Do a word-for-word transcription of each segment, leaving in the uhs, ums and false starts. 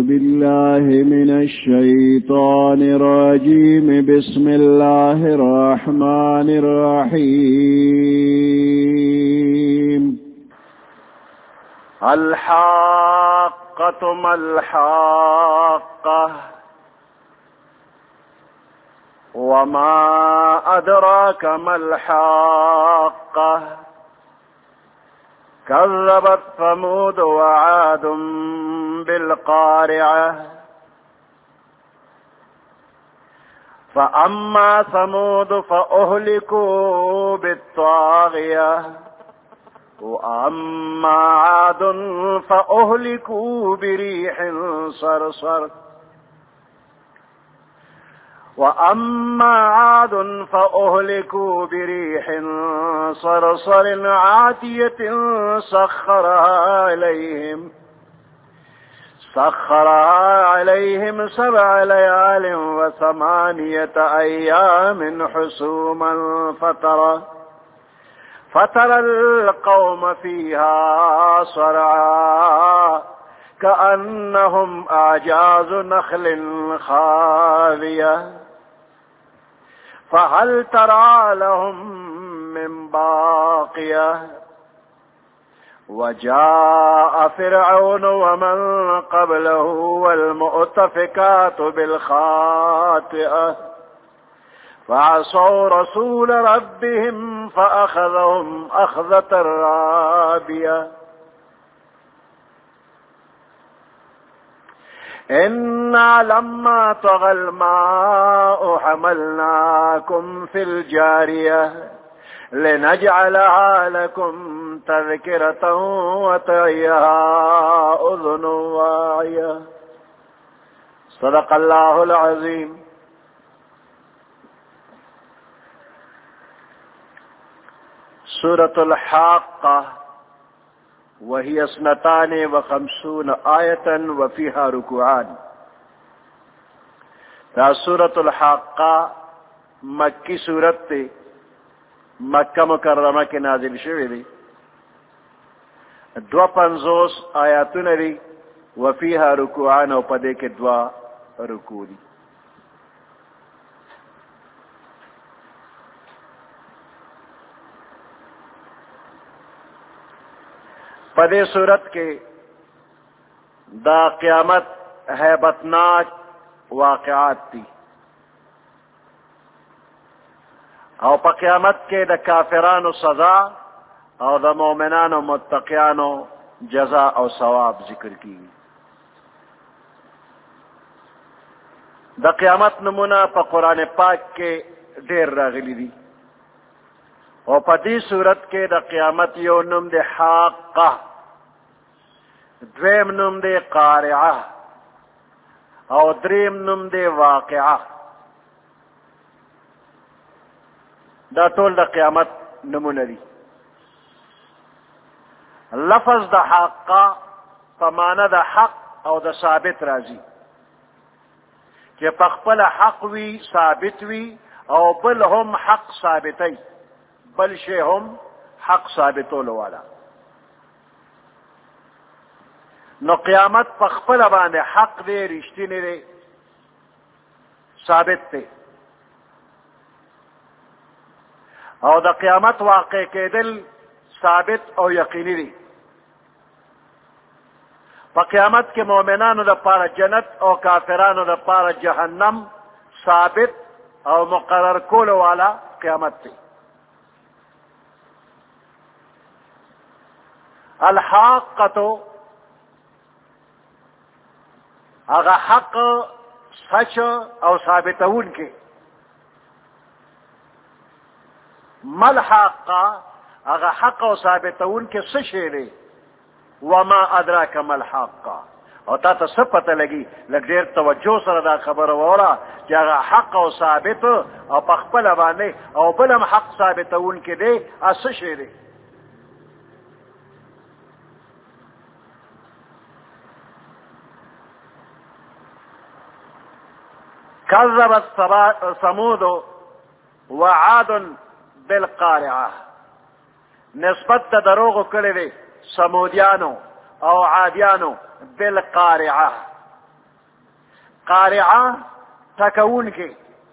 بالله من الشيطان الرجيم بسم الله الرحمن الرحيم الحاقة ما الحاقة وما أدراك ما الحاقة كذبت ثمود وعاد بالقارعة فأما ثمود فأهلكوا بالطاغية وأما عاد فأهلكوا بريح صرصر وأما عاد فأهلكوا بريح صرصر عاتية سخرها عليهم سخرها عليهم سبع ليال وثمانية أيام حسوما فترى فترى القوم فيها صرعى كأنهم أعجاز نخل خاوية فهل ترى لهم من باقية وجاء فرعون ومن قبله والمؤتفكات بالخاطئة فعصوا رسول ربهم فأخذهم أخذة رابية إنا لما طغى الماء حملناكم في الجارية لنجعلها لكم تذكرة وتعيها أذن واعية. صدق الله العظيم. سورة الحاقة وهي اثنتان وخمسون آية وفيها ركوعان. تا سورة الحاقة مکی سورت تے مکہ مکرمہ کے نازل شوی دی دو پنزوس آیاتون دی وفیها رکوعان و پدے کے دوا رکوع دی. پدے صورت کے دا قیامت ہیبتناک واقعات تھی او پا قیامت کے دا کافرانو سزا او دا مومنانو متقیانو جزا او ثواب ذکر کی. دا قیامت نمونہ پا قرآن پاک کے دیر راغلی دی او پا دی صورت کے دا قیامت یو نم دے حاقہ دویم نم دے قارعہ او دریم نم دے واقعہ. دا طول دا قیامت نمونہ دی. لفظ دا حاقہ پمانہ دا حق او دا ثابت رازی کہ پخپل حق وی ثابت وی او بل هم حق ثابتی بل شے هم حق ثابتولو والا. نو قیامت پخپل باندے حق دے رشتینی دے ثابت دے او دا قیامت واقع کے دل ثابت او یقینی دی. پا قیامت کے مومنانو دا پارا جنت او کافرانو دا پارا جہنم ثابت او مقرر کولو والا قیامت دی. الحاقتو اگا حق سچ او ثابتون کے ملحاقہ اگا حق او ثابتون کے سشے دے وما ادراک ملحاقہ او تا تا سب پتہ لگی لگ دیر توجہ سر دا خبر وورا کہ اگا حق او ثابت او پخپل بانے او بلم حق ثابتون کے دے اسشے دے. كذبت ثمود وعاد بالقارعة نسبت دروغ کړی دی سمودیانو او عادیانو بالقارعة قارعه تکون کې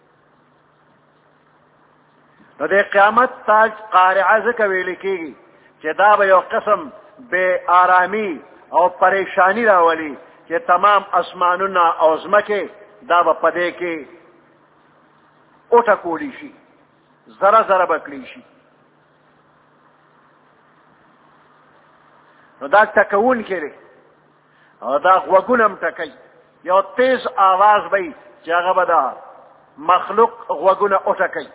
نو د قیامت تاج قارعه ځکه ویل کېږي چې دا به یو قسم بے آرامی او پریشانی راولي چې تمام اسمانونه او ځمکې دا به پدې کې اوټکولی شي ذره ذره به کړی شي نو دا ټکون کې دی او دا غوږونه هم ټکوي یو تیز آواز به وي چې هغه به دا مخلوق غوږونه اوټکوي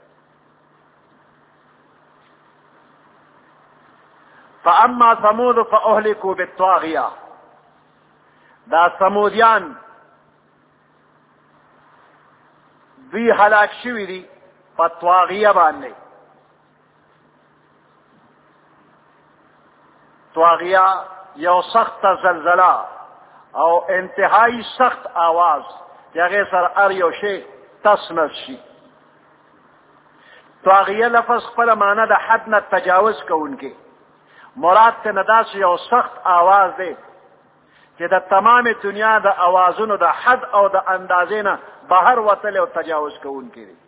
فاما ثمود فاهلكوا بالطاغيه دا ثمودیان دوی هلاک شوي دي په طاغیه باندې طاغیه یو سخت زلزله او انتهایی سخت آواز چې هغې سره هر یو شی تس نس شي طاغیه لفظ خپله معنی د حد نه تجاوز کوونکی مراد ترنه داسې یو سخت آواز دی چې د تمام دنیا د آوازونو د حد او د اندازې نه بهر وتلی او تجاوز کوونکی دی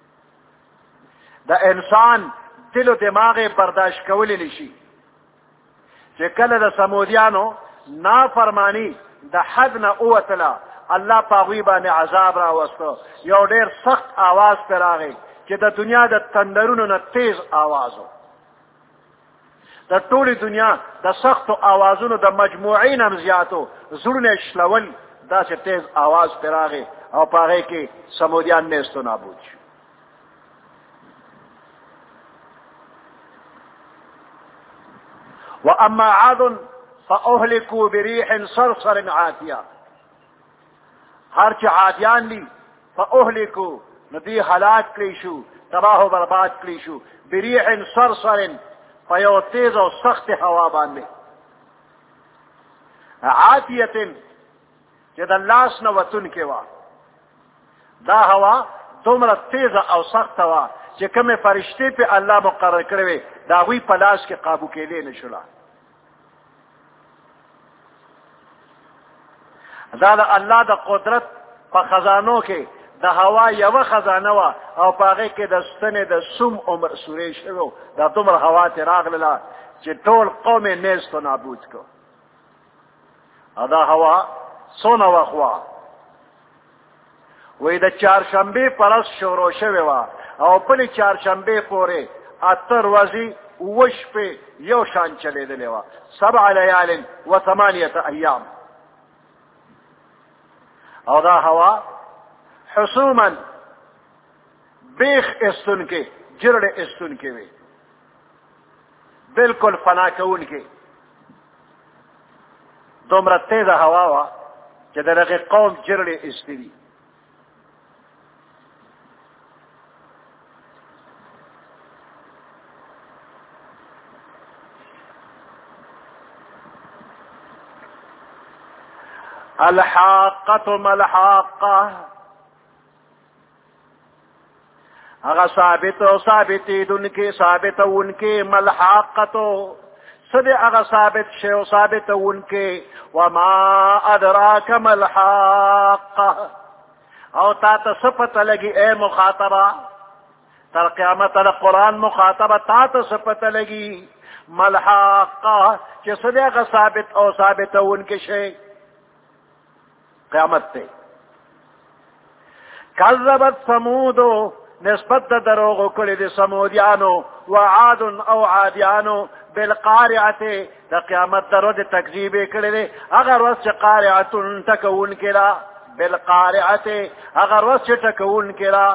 د انسان دل و دماغ برداشت کولی نشي چې کله د سمودیانو نافرمانی د حد نه ووتله الله په هغوی باندې عذاب راوسته یو ډېر سخت آواز پرې راغی چې د دنیا د تندرونو نه تیز آواز و د ټولې دنیا د سختو آوازونو د مجموعین هم زیاتو زړونه شلول داسې تیز آواز پرې راغی او په هغې کې سمودیان نیست و نابود شو واما عاد فاهلكوا بريح صرصر عاتيه هر چې عادیان دي فاهلكوا نو دوی هلاک کړي شو تباه و برباد کړي شو بريح صرصر په یو تیز او سخت هوا باندې عاتیه چې د لاس نه وتونکې وه دا هوا دومره تیزه او سخته وه چې کومې فرشتې پې الله مقرر کړې وې د هغوی په لاس کې قابو کېدی نه شوله دا د الله د قدرت په خزانو کې د هوا یوه خزانه وه او په هغې کې د ستنې د سوم عمر سورې شوی دا دومره هوا ترې راغلله چې ټول قوم یې نیست و نابود کړو او دا هوا څونه وخت وه وی د چهارشنبې په ورځ شروع شوې وه او بلې چهارشنبې پورې اته ورځې اووه شپې یو شان چلېدلې وه سبع لیال و ثمانیة ایام او دا هوا حسوما بیخ استونکې جرړې استونکې وي بالکل فنا کوونکې دومره تیزه هوا وه چې د دغې قوم جرړې ایستې دي الحاقة ملحاقة اغا ثابتو ثابتیدونکې ثابتونکې ملحاقتو سدی اغا ثابت شیو ثابتونکې وما ادراک ملحاقة او تا تا صفت لگی اے مخاطبہ تر قیامت القرآن مخاطبہ تا تا صفت لگی ملحاقة چه سدی اغا ثابت او ثابتونکې شی قیامت تے کذبت سمودو نسبت دا دروغو کلی دی سمودیانو وعاد او عادیانو بالقارعت دا قیامت درو دی تکذیبی کلی دی اگر وست قارعتن تکون کلا بالقارعت اگر وست تکون کلا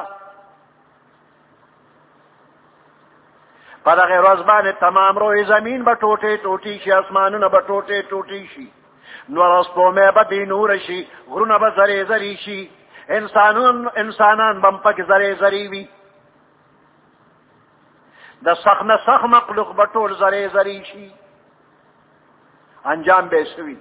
پا دا غیر وزبان تمام روی زمین با ٹوٹے ٹوٹی شی اسمانون با ٹوٹے ٹوٹی شی نور اسپومه به بی نور شي غرونه به زری زری شي انسانون انسانان بم پک زری زری وي د سخ نه سخ مخلوق به ټول زری زری شي انجام به شوي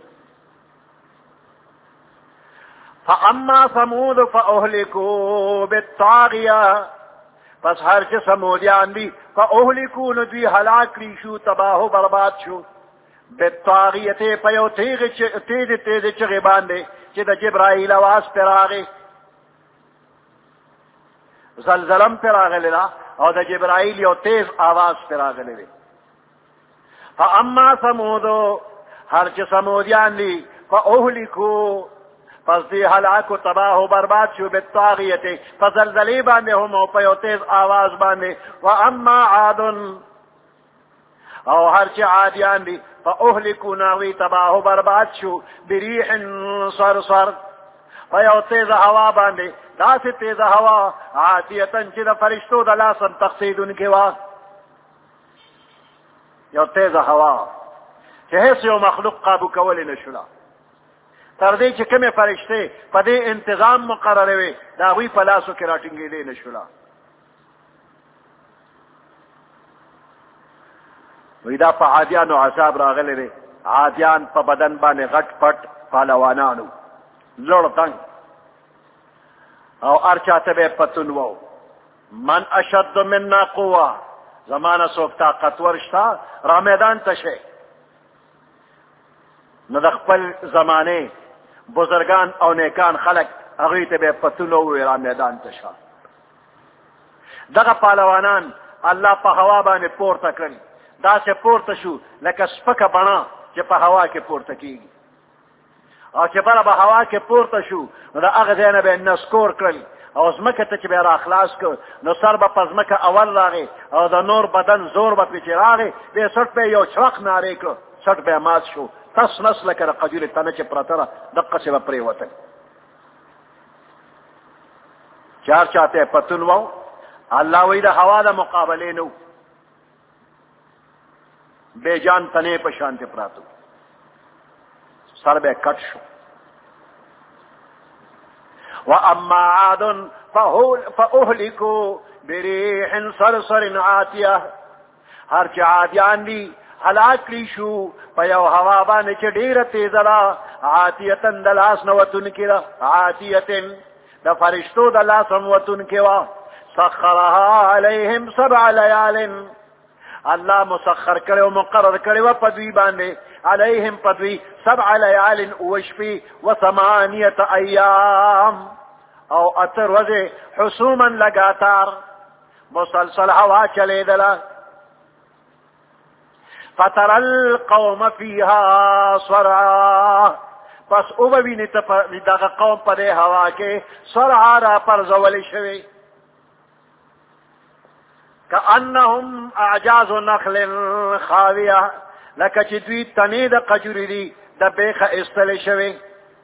فاما ثمود فاهلكوا بالطاغيه پس هر چې سمودیان دي فاهلكوا نو دوی هلاک کړي شو تباه و برباد شو بالطاغیه په یو تیغ تیز تیز چغې باندې چې د جبرائیل आवाज پر راغی زلزلم پر راغلی او د جبرائیل یو تیز आवाज پر راغلی دی فاما ثمود هر چې سمودیان دي فاهلكوا پس دی هلاک و تباہ و برباد شو بالطاغیه فزلزلی باندې هم او په یو تیز आवाज باندې واما عاد او هر چې عادیان دي فاهلكوا ناوی تباہ و برباد شو بریح صرصر په یو تیز هوا باندې داسې تیز هوا عاتیتن چې د فرشتو د لاسن تقصیدونکې وه یو تیز هوا چې هیڅ یو مخلوق قابو کولی نه شوله تر دې چې کومې فرشتې په دې انتظام مقررې وې د هغوی په لاسو کې راټینګېدې نه شوله وی دا په عادیانو عذاب راغلی دی عادیان په بدن باندې غټ پټ پهلوانانو لوړ تنګ او هر چاته به پتون وو من اشد منا قوه زمانه څوک طاقتور شته را میدان ته شي نو د خپل زمانه بزرگان او نیکان خلق هغوی ته به پتون ووی را میدان ته شه دغه پهلوانان الله په هوا باندې پورته کړي داسې پورته شو لکه سپکه بڼه چې په هوا کې پورته کېږي او چې بله به هوا کې پورته شو نو د هغه ځای نه به یې نسکور کړل او ځمکه ته چې به یې را خلاص کړ نو سر به په ځمکه اول راغی او د نور بدن زور به پرې چې راغی بیا سټ به یو چړق نارې کړ سټ به یې مات شو تس نس لکه د قجورې تنه چې پرته ده دقسې به پرېوتل چې هر چاته یې پتون و الله وایي د هوا د مقابلې نه بے جان تنے په شانته پراتو سر به کټ شو واما عاد فاهلكوا بريح صرصر عاتيه هر چې عادیان دي هلاک کړي شو په یو هوا باندې چې ډیره تیزه ده عاتیتن د لاس نه وتونکې ده عاتیتن د فرشتو د لاس هم وتونکې وه سخرها عليهم سبع ليال الله مسخر کړي او مقرر کړي و په دوی باندې عليهم په دوی سبع ليال وشفي وثمانيه ايام او اتر وزه حسوما لگاتار مسلسل هوا چلیدله فترى القوم فيها صرعا پس او بوینی دغه قوم په دې هوا کې صرعا را پرځولې شوي كأنهم اعجاز نخل خاويه لکه چې دوی تنې د قجوري دي د بیخه ایستلې شوي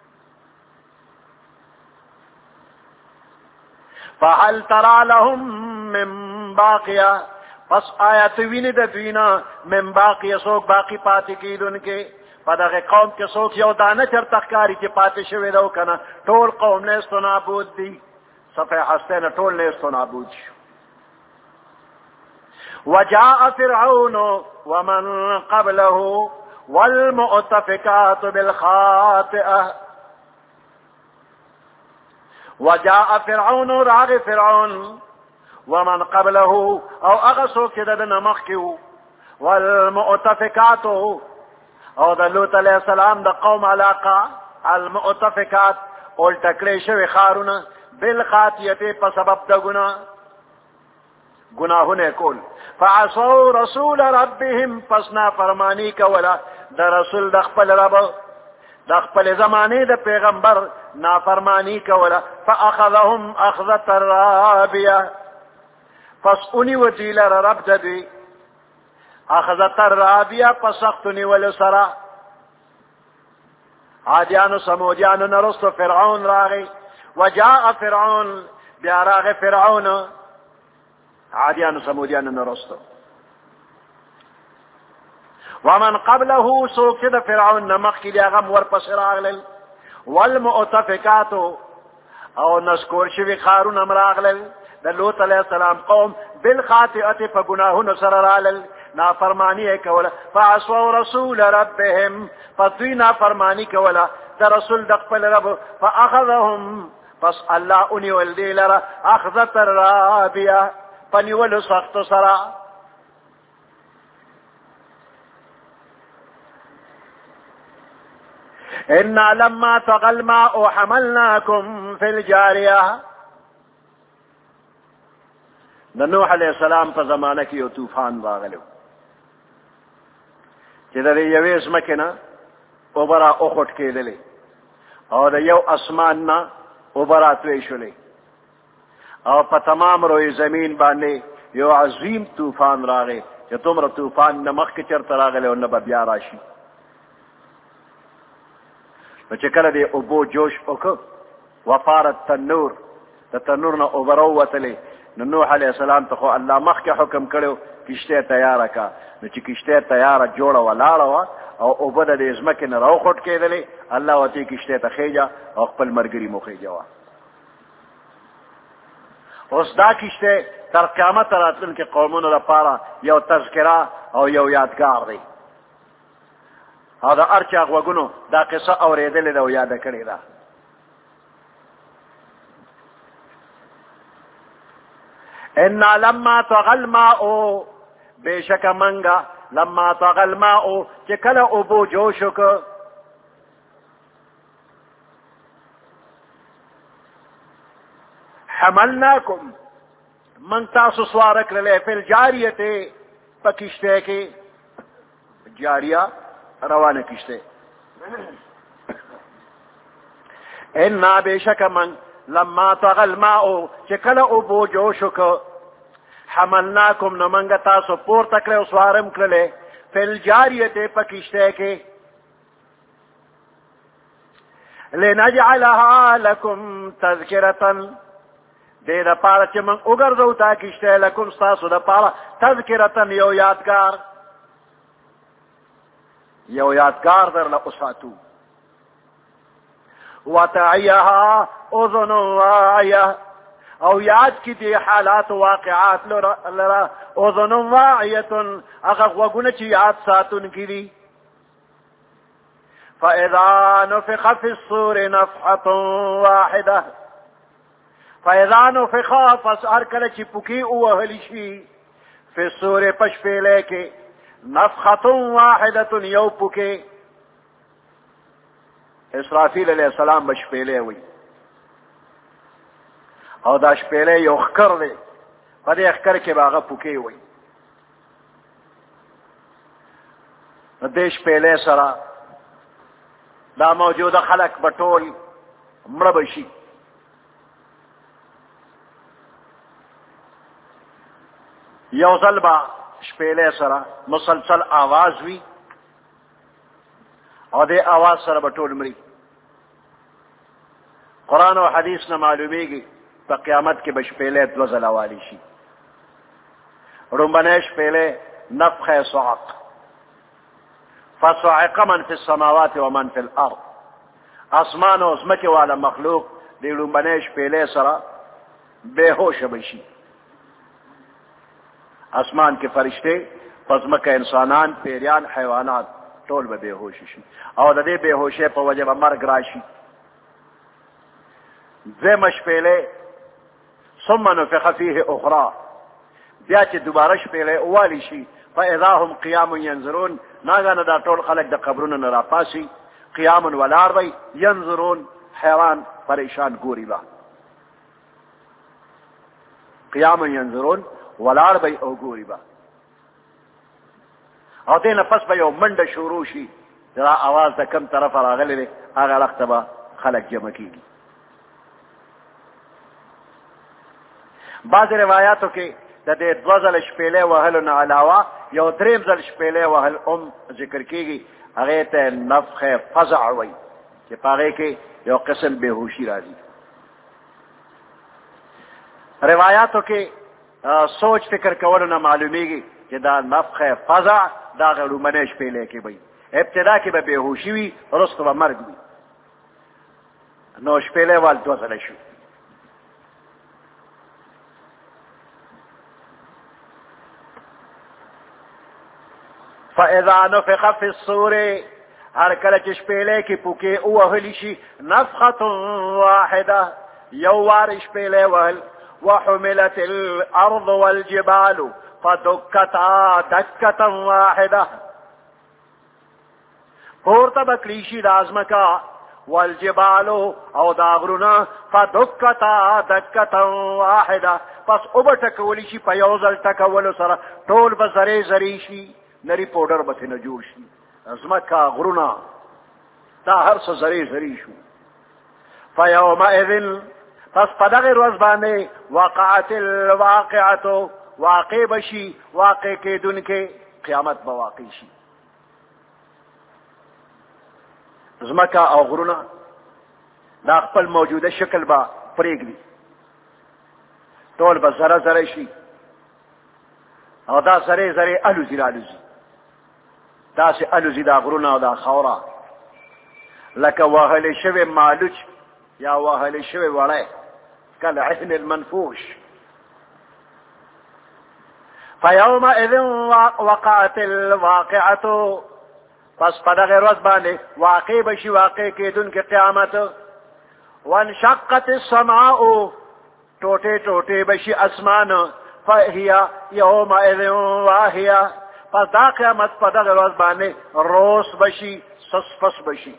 فهل ترى لهم من باقيه پس آیات ویني د دوینا من باقيه څوک باقي پاتې کیدونکې په دغه قوم کې څوک یو دانه چرته ښکاري چې پاتې شوی ده که نه ټول قوم نیست و نابود دي صفحه هسته نه ټول نیست و نابود شو وجاء فرعون ومن قبله والمؤتفكات بالخاطئة وجاء فرعون راغ فرعون ومن قبله او اغسو كده نمخكو والمؤتفكات او د لوط علیہ السلام د قوم علاقه المؤتفكات اول تکړه شوی خارونه بالخاطئه په سبب د ګناه گناہونه کول فعصوا رسول ربهم پسنا فرمانی کولا د رسول د خپل رب د خپل زمانه د پیغمبر نافرمانی کولا فاخذهم اخذة رابيه فسونی وجیل رب ددی اخذة رابيه فسختنی ولسرا عادیانو سمودیانو نرستو فرعون راغی وجاء فرعون بیا راغ فرعون عادیانو سمودیانو نرستو ومن قبله سوک د فرعون نمخ کی لیاغم ورپس راغلل والمؤتفکات او نسکور شوی خارون امراغلل د لوط علیہ السلام قوم بالخاطئه فگناهون سررالل نافرمانی کولا فعصوا رسول ربهم فدوی نافرمانی کولا د رسول د خپل رب فاخذهم پس الله اني ولدي لرا اخذت الرابيه پنیولو سخت سرا انا لما طغى الماء حملناكم في الجاريه. د نوح علیہ السلام په زمانه کې یو طوفان راغلی چې د یوې ځمکې نه اوبه را اوخوټ کېدلې او د یو اسمان نه اوبه راتوی شولې او په تمام روی زمین باندې یو عظیم طوفان راغی چې دومره طوفان نه مخکې چېرته راغلی او نه به بیا راشي. نو چې کله دې اوبو جوش وکړ وفارت تنور، د تنور نه اوبه راووتلې، نو نوح علیہ السلام ته خو الله مخکې حکم کړو کشته تیاره کا. نو چې کشته تیاره جوړه ولاړه وه او اوبه د دې ځمکې نه راوخوټ کېدلې، الله ورته کشته ته خېجه او خپل ملګري مو خېجوه. اوس دا کشته تر قیامت راتلونکي قومونو لپاره یو تذکره او یو یادګار دی او د هر چا غوږونو دا قصه اورېدلې ده او یاده کړې ده. انا لما طغى الماء، بشک منگا لما طغى الماء چې کله اوبو جوش وکړ، حملناکم من تاسو سوار کړلې فی الجاریه په کشته کې، جاریه روانه کشته. انا بشک من لما طغى الماء چې کله اوبو جوش وکړ، حملناکم نو منګه تاسو پورته کړې او سوارم کړلې فی الجاریه په کشته کې، لنجعلها لکم تذکرة، دې دپاره چې موږ وګرځو دا کشته لکم ستاسو دپاره تذکرة یو یادګار، یو یادګار درله وساتو. وتعیها اذن واعیه، او یاد کی دی حالات واقعات لرا اذن واعیه، هغه غوږونه چې یاد ساتونکي دي. فاذا نفخ في الصور نفحه واحده، فاذا نفخ پس هر کله چې پوکي ووهلی شي فی الصور پشپېلې کې نفخه واحده یو پوکي، اسرافیل علیہ السلام بشپېلې وي او دا شپېلې یو ښکر دی، په دې ښکر کې به هغه پوکې وي. نو دې شپېلې سره دا موجوده خلک به ټول مړه به شي. یو ځل به شپېلې سره مسلسل آواز وي او دې آواز سره به ټول مري. قرآن او حدیث نه معلومیږي په قیامت کې به شپېلې دوه ځله والی شي. لومبنۍ شپېلې نفخه صعق، فصعق من فی السماوات ومن فی الارض، اسمان او ځمکې والا مخلوق دې لومبنۍ شپېلې سره بېهوشه به شي. اسمان کې فرشته، په ځمکه انسانان، پیریان، حیوانات ټول به بېهوشه شي او د دې بېهوشۍ په وجه به مرګ راشي. دویمه شپېلې ثم نفخ فیه اخرى، بیا چې دوباره شپېلې والی شي فاذا هم قیام ینظرون، ناګانه دا ټول خلک د قبرونو نه راپاسي، قیام ولاړ وی، ینظرون حیران پریشان ګوري به، قیام ینظرون ولاړ وی او ګوري به. او دې نه پس به یو منډه شروع شي، دا اواز د کم طرف راغلی دی هغه وخت به خلک جمع کېږي. بعض روایاتو کې د دې دوه ځله شپېلې وهلو نه علاوه یو دریم ځل شپېلې وهل هم ذکر کېږي، هغې ته نفخ فزع وایي چې په هغې کې یو قسم بېهوشي راځي. روایاتو کې سوچ فکر کولو نه معلومیږي چې دا نفخ فزع دا هغه لومړنۍ شپېلې کې وي. ابتدا کې به بېهوشي وي، وروسته به مرګ وي. نو شپېلې وال دوه ځله شو. فاذا نفخ في الصور، هر کله چې شپېلې کې پوکې ووهلی شي، نفخه واحده یو وار شپېلې وهل، وحملت الارض والجبال فدكتا دكة واحده، پورته بکلیشی دازمکا والجبالو او داغرونا فدکتا دکتا واحدا پس او بٹکولی شی پا یوزل تکولو سر طول بزره زری شی نری پودر بسینا جوڑ شی ازمکا غرونا دا هر سا زری زری شو فیوم اذن پس پدغ روز باندے وقعت الواقعتو واقع بشی واقع کے دن کے قیامت بواقع شی زمکا او غرونا دا خپل موجوده شکل با پریگدی طول با زره زره شی او دا زره زره الوزی را الوزی دا سی الوزی دا غرونا او دا خورا لکه واهل شوی مالوچ یا واهل شوی وڑای کل عهن المنفوش فیوم اذن وقعت الواقعتو پس پدغ روز باندې واقع بشی واقع کیدون کے قیامت وانشقت السماء ٹوٹے ٹوٹے بشی اسمان فہیا یومئذ واہیا پس دا قیامت پدغ روز باندې روس بشی سسپس بشی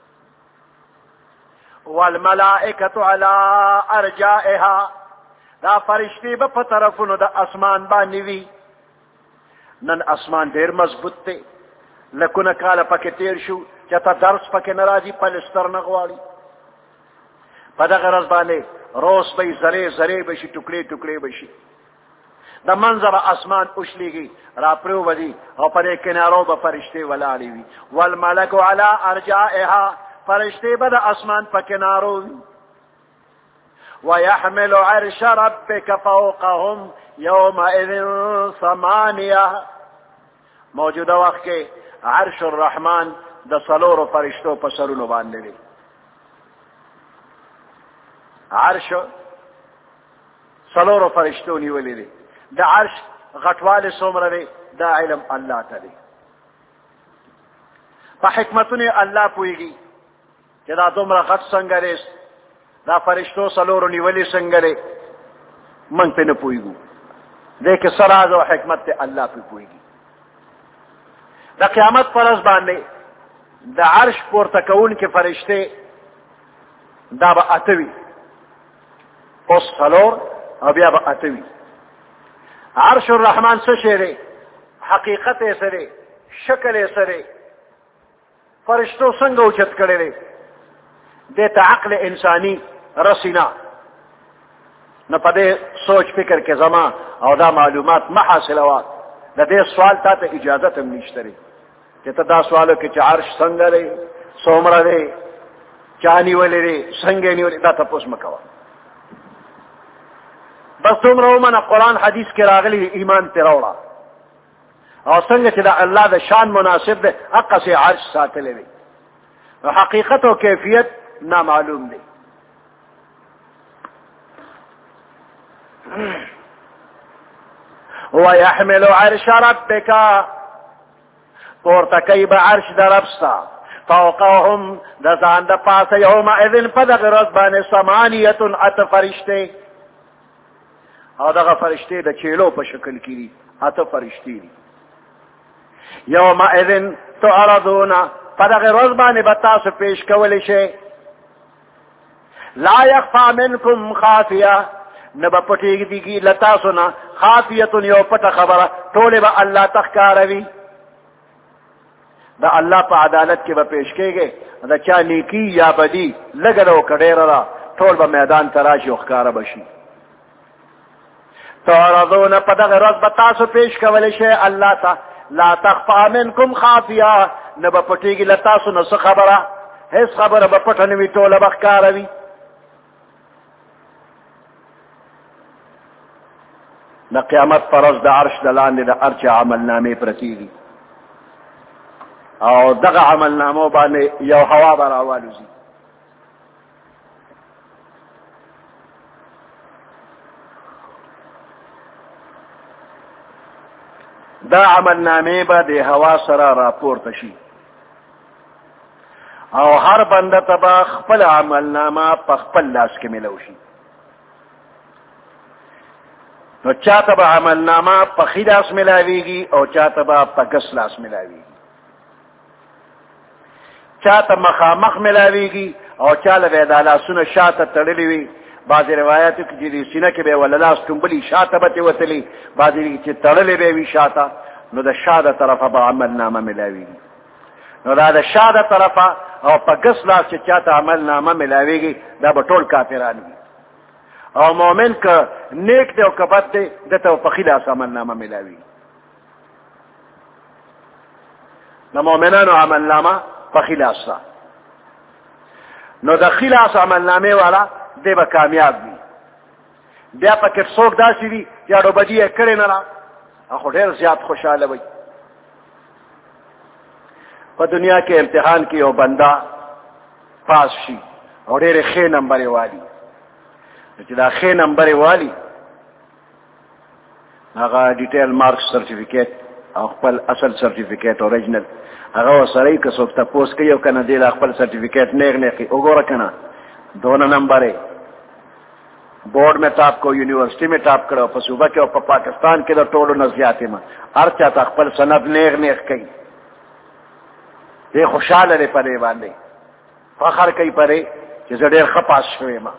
والملائکۃ علی ارجائها دا فرشتی با پطرفونو دا اسمان باندې وی نن اسمان دیر مضبوط تے لکونه کاله پکې تیر شو چې تا درس پکې ناراضي پلستر نه غواړي په دغه ورځ باندې روس به زری زری بشي ټوکړي ټوکړي بشي د منظر اسمان اوښليږي را پرو ودی او په کنارو به فرشتي ولاړي وي والملك على ارجائها فرشتي به د اسمان په کنارو ويحمل عرش ربك فوقهم يومئذ ثمانية موجوده وخت کې عرش الرحمن د سلور فرشتو په سرونو باندې دی عرش سلور فرشتو نیولې دی د عرش غټواله څومره دی دا علم الله ته دی په حکمتونه الله پويږي چې دا دومره غټ څنګه دی دا فرشتو سلور نیولې څنګه دی موږ په نه پويګو دې کې سراز او حکمت ته الله په پويږي دا قیامت پرز باندې د عرش پورته کون کې فرشته دا به اتوي اوس سلور او بیا به اتوي عرش الرحمن څه شی دی حقیقت یې سره شکل یې سره فرشتو څنګه اوچت کړي دي د ته عقل انساني رسینا نه پدې سوچ فکر کې زما او دا معلومات ما حاصلوا د دې سوال ته اجازه هم نشته چې ته دا سوالو کې چې عرش څنګه دی څومره دی چانی ولې دی څنګه نیولې دا تاسو مکوا بس دومره ومنه قرآن حدیث کې راغلي ایمان ته راوړه او څنګه چې د الله د شان مناسب دی حق سي عرش ساتلی دی حقیقت او کیفیت نامعلوم دی ويحمل عرش ربك پورتکی با عرش در ربستا فوقهم دزان دا پاس یوم اذن پدغ رزبان سمانیتن ات فرشتے او دغه فرشتے دا چیلو پا شکل کی ات فرشتی دی یوم اذن تعرضون پدغ رزبان بتاس پیش کولی شے لا یخفا منکم خافیہ نبا پٹیگ دیگی لتاسونا خافیتن یو پتا خبر طول با اللہ تخکاروی دا اللہ پا عدالت کے با پیش کے گئے دا چا نیکی یا بدی لگلو کڑیر را طول با میدان تراشی اخکار بشی تعرضون پدغ رز بتاسو پیش کولی شے اللہ تا لا تخفا منکم خافیہ نبا پٹیگی لتاسونا سو خبر حس خبر با پٹنوی طول با اخکاروی دا قیامت پرز دا عرش دلان دا ارچ عمل نامی پرتیگی او دغه عمل نامو باندې یو هوا براوالوزی دا عمل نامه به د هوا سره راپورته شي او هر بنده تبا خپل عمل نامه په خپل لاس کې ملو شي نو چاته به عمل نامه په خلاص ملاويږي او چاته به په ګس لاس ملاويږي چاته مخامخ ملاویږي او چاله به د لاسونه شاته تړلې وي. بعضې روایاتو کې چې د سینه کې به یې ولا لاس ټومبلي شاته به ترې وتلي، بعضې چې تړلې به وي شاته، نو د شا د طرفه به عمل نامه ملاویږي. نو دا د شا د طرفه او په ګس لاس چې چاته عمل نامه ملاویږي دا به ټول کافران وي. او مؤمن که نیک دی او که بد دی دته په ښي لاس عمل نامه ملاویږي. د مؤمنانو عمل نامه په ښي لاس ده. نو د ښي لاس عمل نامې والا دی به کامیاب وي. بیا پکې څوک داسې وي چې اړوبدي یې کړې نه ده، خو ډېر زیات خوشحاله وي. په دنیا کې امتحان کې یو بنده پاس شي او ډېرې ښې نمبرې والي، چې دا ښې نمبرې والي هغه ډیټیل مارکس سرټیفیکیټ او خپل اصل سرټیفیکیټ اوریجنل هغه ورسره که څوک تپوس کوي او که نه دی خپل سرټیفیکیټ نیغ نیغ کوي، وګوره که نه دونه نمبر ہے، بورڈ میں ٹاپ کو یونیورسٹی میں ٹاپ کرو، په صوبہ کې او په پاکستان کې د ټولو نه زیاتې ما هر چاته خپل سند نیغ نیغ کوي. دی خوشحاله دی په دې باندې، فخر کوي په دې چې زه ډېر ښه پاس شوی ما.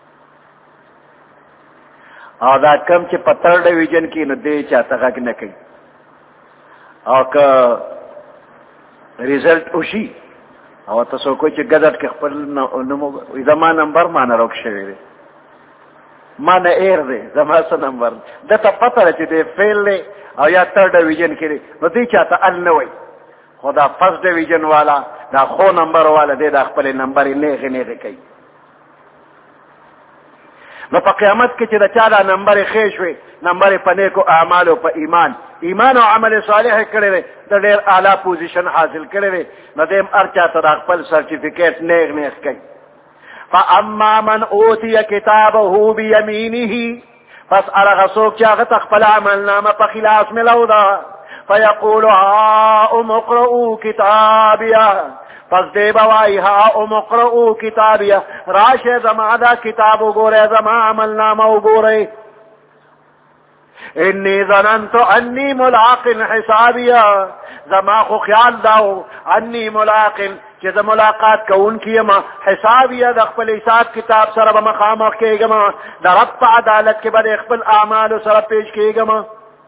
او دا کم چې په تر ډویژن کې نو دی چاته غږ نه کوي. او که ریزلټ وشي او تاسو کوی چې ګډ کې خپل نوم زما نمبر ما نه روک شوی دی، ما نه ایر دی، زما څه نمبر ده ته پته ده چې دی فیل دی او یا تر ډویژن کې دی، نو دی چاته ال نه وایي. خو دا فرست ډویژن والا دا خو نمبر والا دی دا خپل نمبر یې نیغې نیغې کوي. نو په قیامت کې چې د چا دا نمبر یې ښې شوې، نمبر یې په نیکو اعمالو په ایمان ایمان او عمل صالح کړی دی، د ډېر اعلی پوزیشن حاصل کړی دی، نو دی هم هر چا ته دا خپل سرټیفیکیټ نیغ نیغ کوي. فاما من اوتي کتابه بیمینه، پس هغه څوک چې هغه ته خپل عمل نامه په ښي لاس ملو ده، فیقول هاؤم اقرؤوا کتابیه، پس دی به وایي هاؤم اقرؤوا کتابیه، راشئ زما دا کتاب وګورئ، زما عمل نامه وګورئ. انی ظننت انی ملاق حسابیه، زما خو خیال داو انی ملاق چې زه ملاقات کوونکی یم، حسابیه د خپل حساب کتاب سره به مخامخ کېږم، د رب په عدالت کې به د خپل اعمالو سره پیش کېږم.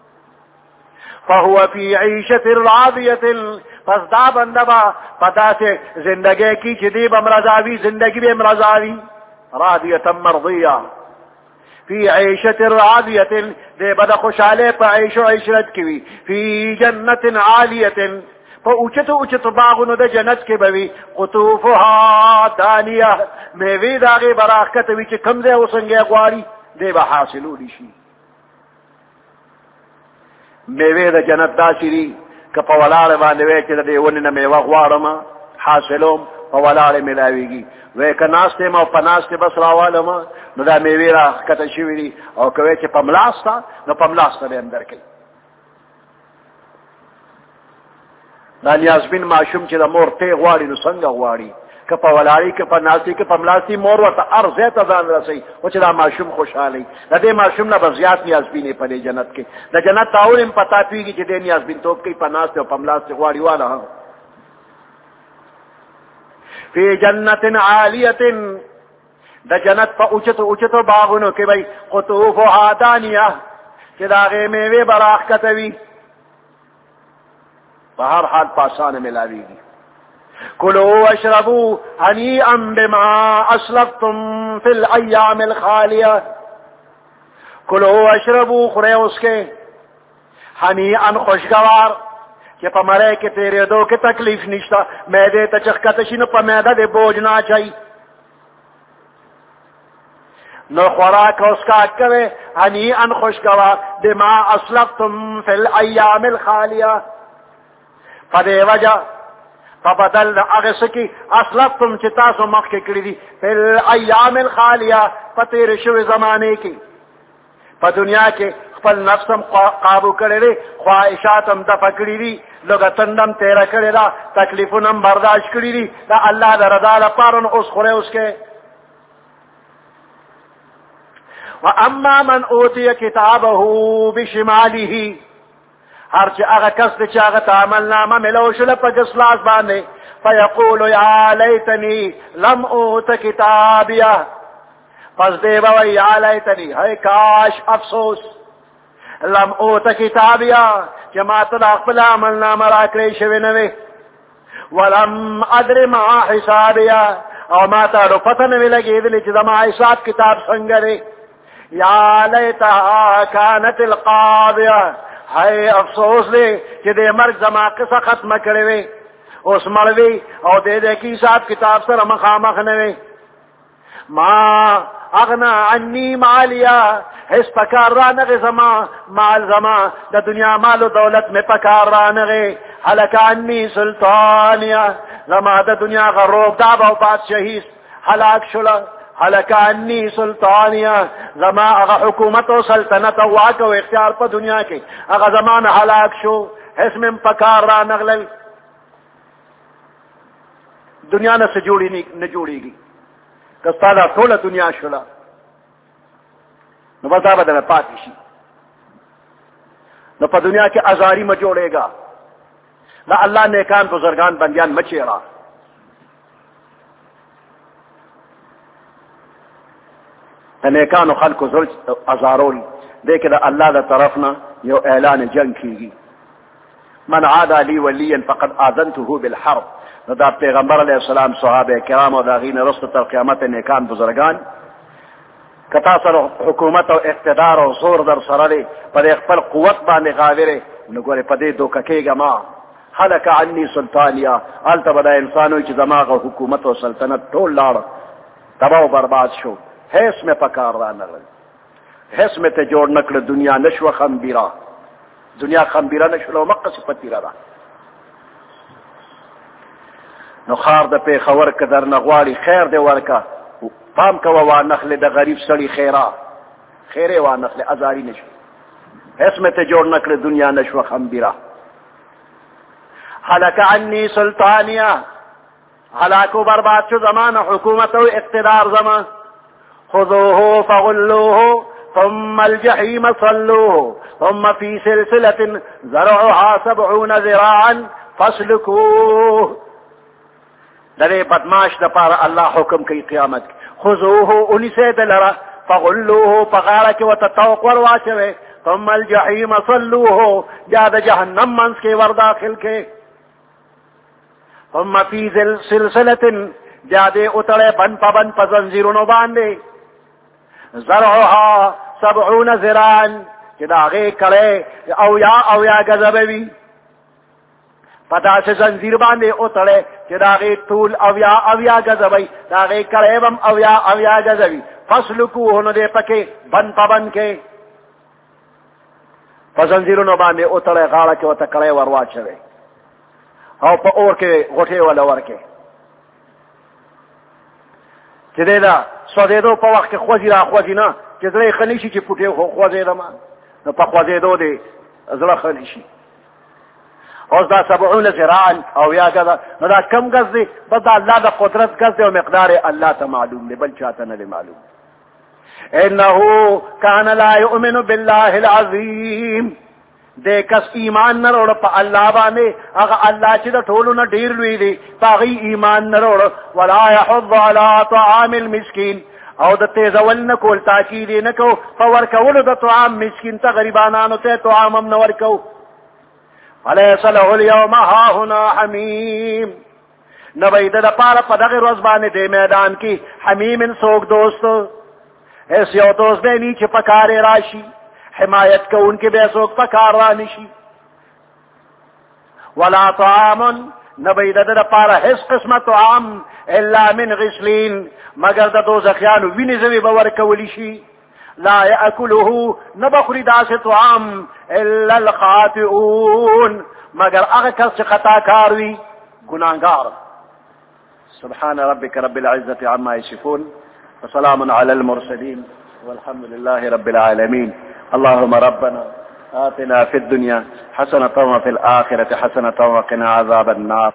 فهو فی عیشة راضیة، پس دا بنده به په داسې زندګۍ کې چې دی به مرضاوي، زندګي به مرضاوي، راضیة مرضیه. فی عیشة راضیة، دی به د خوشحالۍ په عیش و عشرت کې وي. فی جنت عالیة، په اوچتو اوچتو باغونو د جنت کې به وي. قطوفها دانیه، میوې د هغې به راښکته وي چې کوم ځای وسنګی غواړي دی به حاصلولی شي. میوې د جنت داسې دي که په ولاړې باندې وی چې د دې ونې نه میوه غواړم حاصلوم، په ولاړې میلاویږي. وی که ناست یم او په ناستې بس راوالم نو دا میوې راښکته شوي دي، او که وی چې په ملاسته نو په ملاسته به هم درکوي. دا نیازبین ماشوم چې د مور تی غواړي نو څنګه غواړي، که په ولاړې که په ناستې که په ملاستې مور ورته هر ځای ته ځان رسوي، خو چې دا ماشوم خوشحاله وي. د دې ماشوم نه به زیات نیازبین یې په دې جنت کې، د جنت تاول هم پتا پیږي چې دې نیازبینتوب کوي، په ناستې او په ملاستې غواړي واله. فی جنت عالیة، د جنت په اوچتو اوچتو باغونو کې وی قطوفها دانیه، چې د هغې میوې به راښکته وي، په هر حال په اسانه ملاویږي. کلوا واشربوا هنیئا بما اسلفتم فی الایام الخالیه، کلوا واشربوا خورئ اسکئ، هنیئا خوشگوار، چې په مرۍ کې تېرېدو کې تکلیف نشته، معدې ته چې ښکته شي نو په معده دې بوج نه اچوي، نو خوراک او څښاک کوئ هنیئا خوشگوار بما اسلفتم فی الایام الخالیه، په دې وجه په بدل د هغه څه کې اسلفتم چې تاسو مخکې کړي دي، فی الایام الخالیه، په تېرې شوې زمانې کې په دنیا کې خپل نفس هم قابو کړی دی، خواهشات هم دفع کړي دي، لږه هم تېره کړې ده، تکلیفونه هم برداشت کړي دي د الله د رضا لپاره، نو اوس خورئ اسکئ. واما من اوتی کتابه بشماله، هر چې هغه کس چې هغه ته عملنامه ملو شله په ګسلاس باندې فیقول یا لیتنی لم اوت کتابیه، پس دی به وایي یا لیتنی هی کاش افسوس لم اوت کتابیه چې ما ته د خپل عملنامه راکړې شوې نه وې، ولم ادر ما حسابیه او ما ته نو پته نه وي لګېدلې چې زما حساب کتاب څنګه دی. یا لیتها کانت القاضیه، هی افسوس دی چې د مرګ زما قصه ختمه کړې وې، اوس مړ وي او د دې کې حساب کتاب سره مخامخ نه وي. ما اغنا عني مالیا، هیڅ پکار را نغی زما مال زما د دنیا مال و دولت میں پکار را نغی. هلک عني سلطانیا، زما د دنیا غروب داب او بادشاہی هلاک شلا. هلک عني سلطانیا، زما هغه حکومت او سلطنت او واک او اختیار په دنیا کې هغه زمانه هلاک شو، هیڅ مم پکار را نغلی. دنیا نه څه جوړی نه جوړیږي که ستا دا ټوله دنیا شوله نو بس دا به درنه پاتې شي. نو په دنیا کې ازاری مه جوړېږه، دا الله نیکان بزرگان بندیان مه چیره. د نیکانو خلکو زړه ازارول دی کې د الله د طرف نه یو اعلان جنگ کېږي. من عادى لي وليا فقد آذنته بالحرب. نو دا پیغمبر علیہ السلام صحابه کرام او دا غین رسل تر قیامت نیکان بزرگان کتا سره حکومت او اقتدار او زور در سره دی په خپل قوت باندې غاوره، نو ګوره په دې دوکه کېږه ما هلک عني سلطانیا، هلته به دا انسانو چې دماغ حکومت او سلطنت ټول لاړ تباہ و برباد شو، هیڅ مې په کار را نغل، هیڅ مې ته جوړ نکړه. دنیا نشوه خمبیره، دنیا خمبیره نشوله او مقه صفتیره ده. نو خار د پیښور که در نغواړي خیر دی ورکه، پام کوه وانخلې د غریب سړي خیره خیرې وانخلې ازاري نشو، هیڅ مې ته جوړ نکړه دنیا نشوه خمبیره. هلک عني سلطانیه، هلاک و برباد شو زمان حکومت و اقتدار زمان. خذوه فغلوه ثم الجحيم صلوه ثم في سلسلة زرعها سبعون ذراعا فاسلكوه. دغه بدماش د پاره الله حکم کوي قیامت. خذوه انسه دلرا فغلوه فغاره کې وتتوق ور واچوي ثم الجحيم صلوه، جا د جهنم منس کې ور داخل کې. ثم في سلسلة جا دې اتړې بن پبن پزنجیرونو باندې زرعها سبعون ذراعا، چې دا هغې کړی او یا او یا غضبوي په داسې زنځیر باندې وتړی چې د هغې ټول اویا اویا غضبوي، د هغې کړی به هم اویا اویا غضبوي. فاسلکوه، نو دی پکې بند په بند کې په زنځیرونو باندې وتړی، غاړه کې ورته کړی ور واچوی او په اور کې غوټې وله ورکې چې دی دا سوځېدو په وخت کې خوځي را خوځي نه چې زړه یې ښه نه شي چې پوټې خو خوځېدم، نو په خوځېدو دی زړه ښه نه شي. اوس دا سبعون ذراعا او یا غزه، نو دا کم غز دی؟ بس دا الله د قدرت غز دی او مقدار الله ته معلوم دی، بل چاته نه دی معلوم. انه کان لا یؤمن بالله العظیم، دې کس ایمان نه وروړه په الله باندې، هغه الله چې د ټولو نه ډېر لوی دی په هغې ایمان نه وروړه. ولا یحض علی طعام المسکین، او د تیزول نه کول تاکید یې نه کو په ورکولو د طعام مسکین ته غریبانانو ته طعام هم نه ورکو. فلیس له اليوم هاهنا حمیم، نه به یې د دپاره په دغې ورځ باندې دې میدان کې حمیم څوک دوست، هېڅ یو دوست دی نی چې په کار یې راشي، حمایت کوونکې به څوک په کار را نشي. ولا طعام، نه به یې د ده دپاره هېڅ قسمه طعام الا من غسلین، مگر د دوزخیانو وینې ځوې به ورکولی شي. لا یأکله، نه به خوري داسې طعام الا الخاطئون، مگر هغه کس چې خطاکار وي، ګناهګار. سبحان ربك رب العزة عما يصفون وسلام على المرسلين والحمد لله رب العالمين. اللهم ربنا آتنا في الدنيا حسنة وفي الآخرة حسنة وقنا عذاب النار.